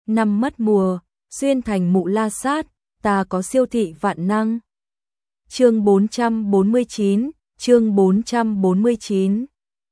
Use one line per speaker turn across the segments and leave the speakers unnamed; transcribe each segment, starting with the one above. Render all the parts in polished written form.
năm mất mùa, xuyên thành mụ la sát, ta có siêu thị vạn năng. Chương 449, chương 449.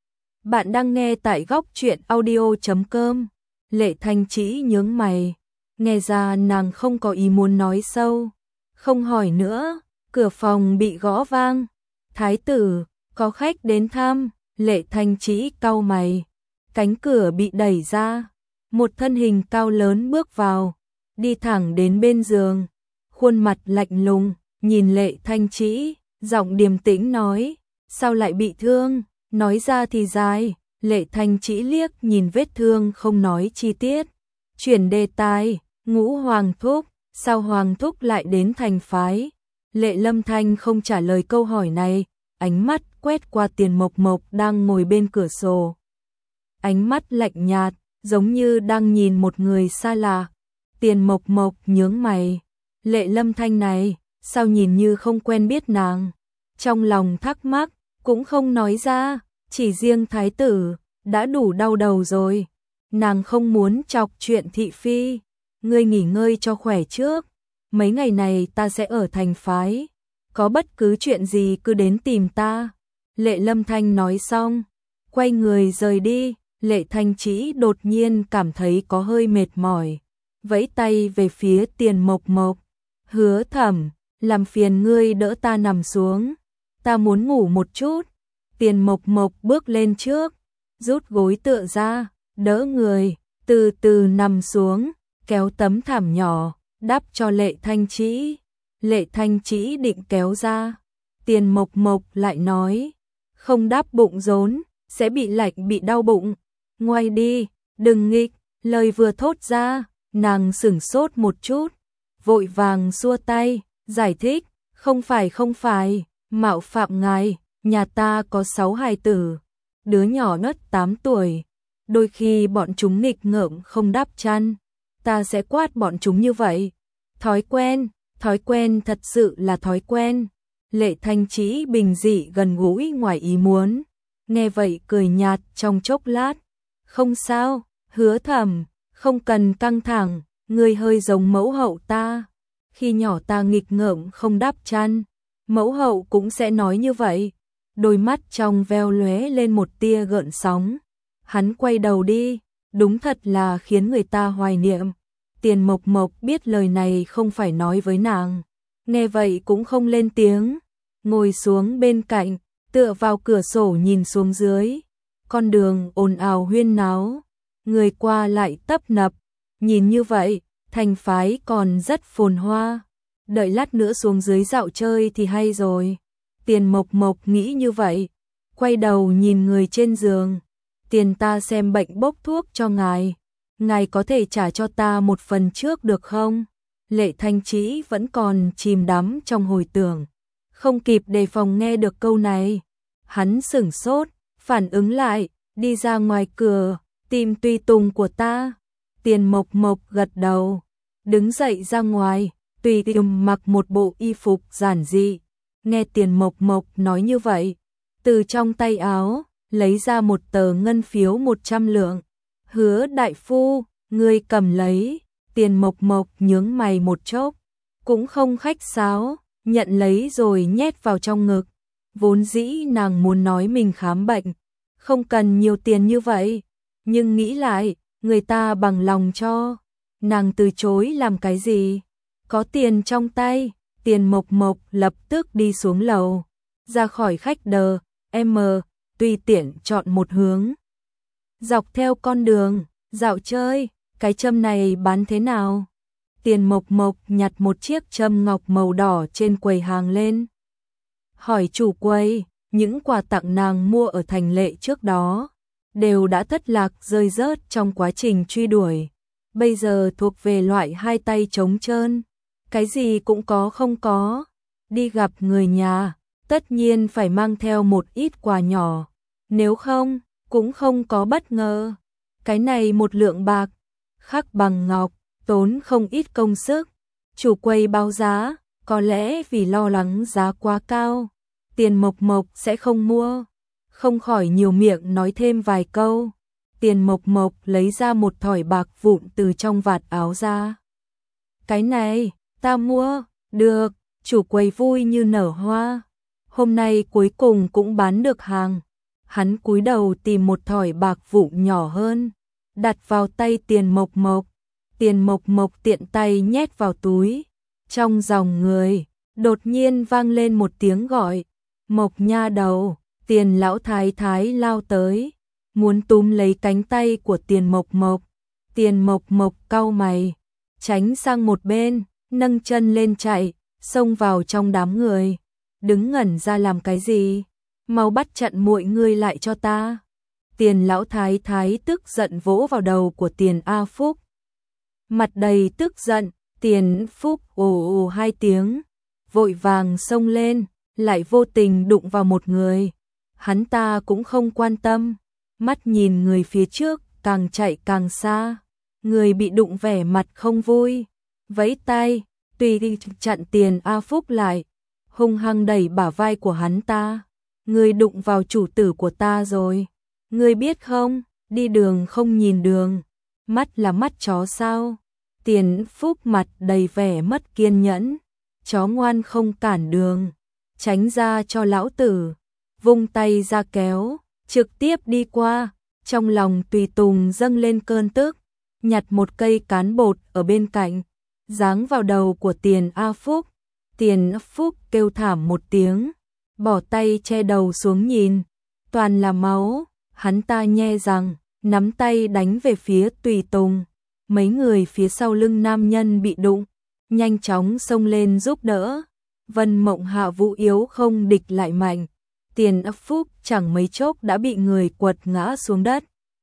Bạn đang nghe tại góc truyện audio.com. Lệ Thanh Trĩ nhướng mày, nghe ra nàng không có ý muốn nói sâu, không hỏi nữa. Cửa phòng bị gõ vang. Thái tử, có khách đến thăm. Lệ Thanh Trĩ cau mày. Cánh cửa bị đẩy ra, một thân hình cao lớn bước vào, đi thẳng đến bên giường, khuôn mặt lạnh lùng, nhìn Lệ Thanh Trĩ, giọng điềm tĩnh nói, sao lại bị thương, nói ra thì dài. Lệ Thanh Trĩ liếc nhìn vết thương không nói chi tiết, chuyển đề tài, Ngũ Hoàng thúc, sao Hoàng thúc lại đến thành phái? Lệ Lâm Thanh không trả lời câu hỏi này, ánh mắt quét qua Tiền Mộc Mộc đang ngồi bên cửa sổ. Ánh mắt lạnh nhạt, giống như đang nhìn một người xa lạ. Tiền Mộc Mộc nhướng mày, Lệ Lâm Thanh này, sao nhìn như không quen biết nàng? Trong lòng thắc mắc, cũng không nói ra, chỉ riêng thái tử, đã đủ đau đầu rồi. Nàng không muốn chọc chuyện thị phi, ngươi nghỉ ngơi cho khỏe trước, mấy ngày này ta sẽ ở thành phái, có bất cứ chuyện gì cứ đến tìm ta. Lệ Lâm Thanh nói xong, quay người rời đi. Lệ Thanh Trĩ đột nhiên cảm thấy có hơi mệt mỏi, vẫy tay về phía Tiền Mộc Mộc, Hứa Thẩm, làm phiền ngươi đỡ ta nằm xuống, ta muốn ngủ một chút. Tiền Mộc Mộc bước lên trước, rút gối tựa ra, đỡ người, từ từ nằm xuống, kéo tấm thảm nhỏ, đắp cho Lệ Thanh Trĩ. Lệ Thanh Trĩ định kéo ra, Tiền Mộc Mộc lại nói, không đắp bụng rốn, sẽ bị lạnh bị đau bụng. Ngoay đi, đừng nghịch. Lời vừa thốt ra, nàng sửng sốt một chút, vội vàng xua tay, giải thích, không phải, mạo phạm ngài, nhà ta có 6 hài tử, đứa nhỏ nớt 8 tuổi, đôi khi bọn chúng nghịch ngợm không đắp chăn, ta sẽ quát bọn chúng như vậy. Thói quen thật sự là thói quen. Lệ Thanh Trĩ bình dị gần gũi ngoài ý muốn, nghe vậy cười nhạt trong chốc lát. Không sao, Hứa Thẩm, không cần căng thẳng, ngươi hơi giống mẫu hậu ta. Khi nhỏ ta nghịch ngợm không đắp chăn, mẫu hậu cũng sẽ nói như vậy. Đôi mắt trong veo lóe lên một tia gợn sóng. Hắn quay đầu đi, đúng thật là khiến người ta hoài niệm. Tiền Mộc Mộc biết lời này không phải nói với nàng, nghe vậy cũng không lên tiếng, ngồi xuống bên cạnh, tựa vào cửa sổ nhìn xuống dưới. Con đường ồn ào huyên náo, người qua lại tấp nập, nhìn như vậy, thành phái còn rất phồn hoa. Đợi lát nữa xuống dưới dạo chơi thì hay rồi. Tiền Mộc Mộc nghĩ như vậy, quay đầu nhìn người trên giường. Tiền ta xem bệnh bốc thuốc cho ngài có thể trả cho ta một phần trước được không? Lệ Thanh Trĩ vẫn còn chìm đắm trong hồi tưởng, không kịp đề phòng nghe được câu này. Hắn sửng sốt, phản ứng lại, đi ra ngoài cửa, tìm tùy tùng của ta. Tiền Mộc Mộc gật đầu, đứng dậy ra ngoài, tùy tùng mặc một bộ y phục giản dị. Nghe Tiền Mộc Mộc nói như vậy, từ trong tay áo, lấy ra một tờ ngân phiếu 100 lượng. Hứa đại phu, ngươi cầm lấy. Tiền Mộc Mộc nhướng mày một chốc, cũng không khách sáo, nhận lấy rồi nhét vào trong ngực. Vốn dĩ nàng muốn nói mình khám bệnh, không cần nhiều tiền như vậy, nhưng nghĩ lại, người ta bằng lòng cho, nàng từ chối làm cái gì? Có tiền trong tay. Tiền Mộc Mộc lập tức đi xuống lầu, ra khỏi khách đờ, tùy tiện chọn một hướng. Dọc theo con đường, dạo chơi, cái châm này bán thế nào? Tiền Mộc Mộc nhặt một chiếc châm ngọc màu đỏ trên quầy hàng lên. Hỏi chủ quầy, những quà tặng nàng mua ở thành Lệ trước đó, đều đã thất lạc rơi rớt trong quá trình truy đuổi. Bây giờ thuộc về loại hai tay trống trơn, cái gì cũng có không có. Đi gặp người nhà, tất nhiên phải mang theo một ít quà nhỏ, nếu không, cũng không có bất ngờ. Cái này 1 lượng bạc, khắc bằng ngọc, tốn không ít công sức. Chủ quầy báo giá, có lẽ vì lo lắng giá quá cao, Tiền Mộc Mộc sẽ không mua. Không khỏi nhiều miệng nói thêm vài câu. Tiền Mộc Mộc lấy ra một thỏi bạc vụn từ trong vạt áo ra. Cái này, ta mua, được, chủ quầy vui như nở hoa. Hôm nay cuối cùng cũng bán được hàng. Hắn cúi đầu tìm một thỏi bạc vụn nhỏ hơn, đặt vào tay Tiền Mộc Mộc. Tiền Mộc Mộc tiện tay nhét vào túi. Trong dòng người, đột nhiên vang lên một tiếng gọi. Mộc nha đầu, Tiền lão thái thái lao tới, muốn túm lấy cánh tay của Tiền Mộc Mộc. Tiền Mộc Mộc cau mày, tránh sang một bên, nâng chân lên chạy, xông vào trong đám người. Đứng ngẩn ra làm cái gì? Mau bắt chặn muội ngươi lại cho ta. Tiền lão thái thái tức giận vỗ vào đầu của Tiền A Phúc. Mặt đầy tức giận, Tiền Phúc ồ ồ hai tiếng, vội vàng xông lên, lại vô tình đụng vào một người. Hắn ta cũng không quan tâm, mắt nhìn người phía trước, càng chạy càng xa. Người bị đụng vẻ mặt không vui, vẫy tay, tùy đi chặn Tiền A Phúc lại, hung hăng đẩy bả vai của hắn ta. Người đụng vào chủ tử của ta rồi. Người biết không, đi đường không nhìn đường, mắt là mắt chó sao? Tiền Phúc mặt đầy vẻ mất kiên nhẫn. Chó ngoan không cản đường, tránh ra cho lão tử. Vung tay ra kéo, trực tiếp đi qua. Trong lòng tùy tùng dâng lên cơn tức, nhặt một cây cán bột ở bên cạnh, giáng vào đầu của Tiền A Phúc. Tiền Phúc kêu thảm một tiếng, bỏ tay che đầu xuống nhìn, toàn là máu. Hắn ta nhe răng, nắm tay đánh về phía tùy tùng. Mấy người phía sau lưng nam nhân bị đụng, nhanh chóng xông lên giúp đỡ. Vân Mộng Hạ Vũ yếu không địch lại mạnh. Tiền Phúc chẳng mấy chốc đã bị người quật ngã xuống đất,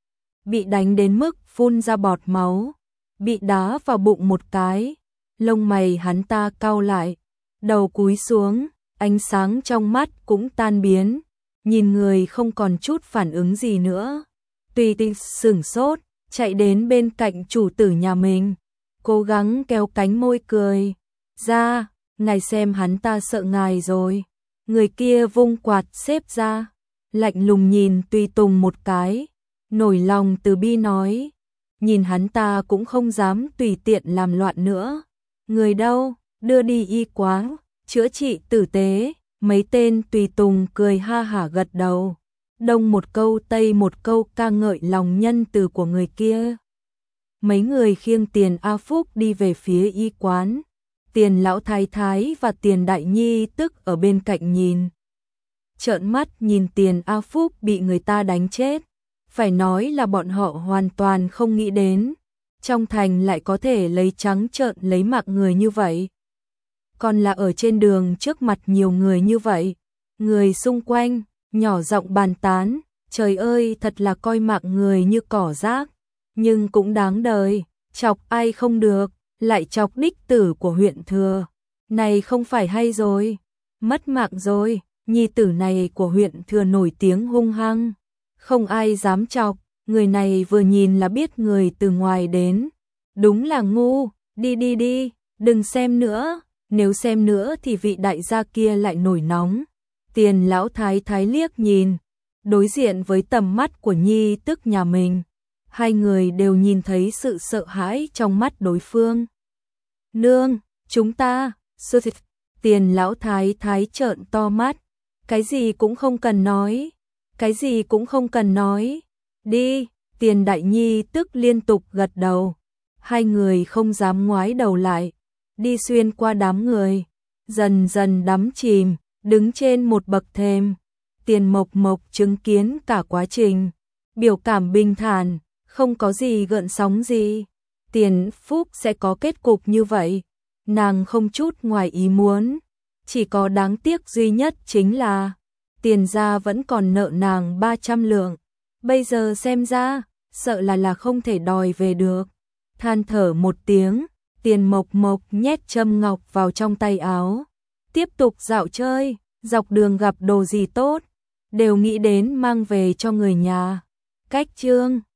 bị đánh đến mức phun ra bọt máu, bị đá vào bụng một cái. Lông mày hắn ta cau lại, đầu cúi xuống, ánh sáng trong mắt cũng tan biến, nhìn người không còn chút phản ứng gì nữa. Tùy Tinh sửng sốt, chạy đến bên cạnh chủ tử nhà mình, cố gắng kéo cánh môi cười. Ra, ngài xem hắn ta sợ ngài rồi. Người kia vung quạt xếp ra, lạnh lùng nhìn Tùy Tùng một cái, nổi lòng từ bi nói. Nhìn hắn ta cũng không dám tùy tiện làm loạn nữa. Người đâu, đưa đi y quán, chữa trị tử tế. Mấy tên Tùy Tùng cười ha hả gật đầu, đông một câu tây một câu ca ngợi lòng nhân từ của người kia. Mấy người khiêng Tiền A Phúc đi về phía y quán. Tiền lão thái thái và Tiền đại nhi tức ở bên cạnh nhìn, trợn mắt nhìn Tiền A Phúc bị người ta đánh chết. Phải nói là bọn họ hoàn toàn không nghĩ đến, trong thành lại có thể lấy trắng trợn lấy mạng người như vậy. Còn là ở trên đường trước mặt nhiều người như vậy, người xung quanh nhỏ giọng bàn tán. Trời ơi, thật là coi mạng người như cỏ rác, nhưng cũng đáng đời, chọc ai không được, lại chọc đích tử của huyện thừa. Này không phải hay rồi, mất mạng rồi. Nhi tử này của huyện thừa nổi tiếng hung hăng, không ai dám chọc. Người này vừa nhìn là biết người từ ngoài đến, đúng là ngu. Đi đi đi, đừng xem nữa, nếu xem nữa thì vị đại gia kia lại nổi nóng. Tiền lão thái thái liếc nhìn, đối diện với tầm mắt của nhi tức nhà mình, hai người đều nhìn thấy sự sợ hãi trong mắt đối phương. Nương, chúng ta, Tiền lão thái thái trợn to mắt, cái gì cũng không cần nói, cái gì cũng không cần nói, đi. Tiền đại nhi tức liên tục gật đầu, hai người không dám ngoái đầu lại, đi xuyên qua đám người, dần dần đắm chìm, đứng trên một bậc thềm. Tiền Mộc Mộc chứng kiến cả quá trình, biểu cảm bình thản, không có gì gợn sóng gì. Tiền Phúc sẽ có kết cục như vậy, nàng không chút ngoài ý muốn, chỉ có đáng tiếc duy nhất chính là Tiền gia vẫn còn nợ nàng 300 lượng, bây giờ xem ra, sợ là không thể đòi về được. Than thở một tiếng, Tiền Mộc Mộc nhét châm ngọc vào trong tay áo, tiếp tục dạo chơi. Dọc đường gặp đồ gì tốt, đều nghĩ đến mang về cho người nhà. Cách chương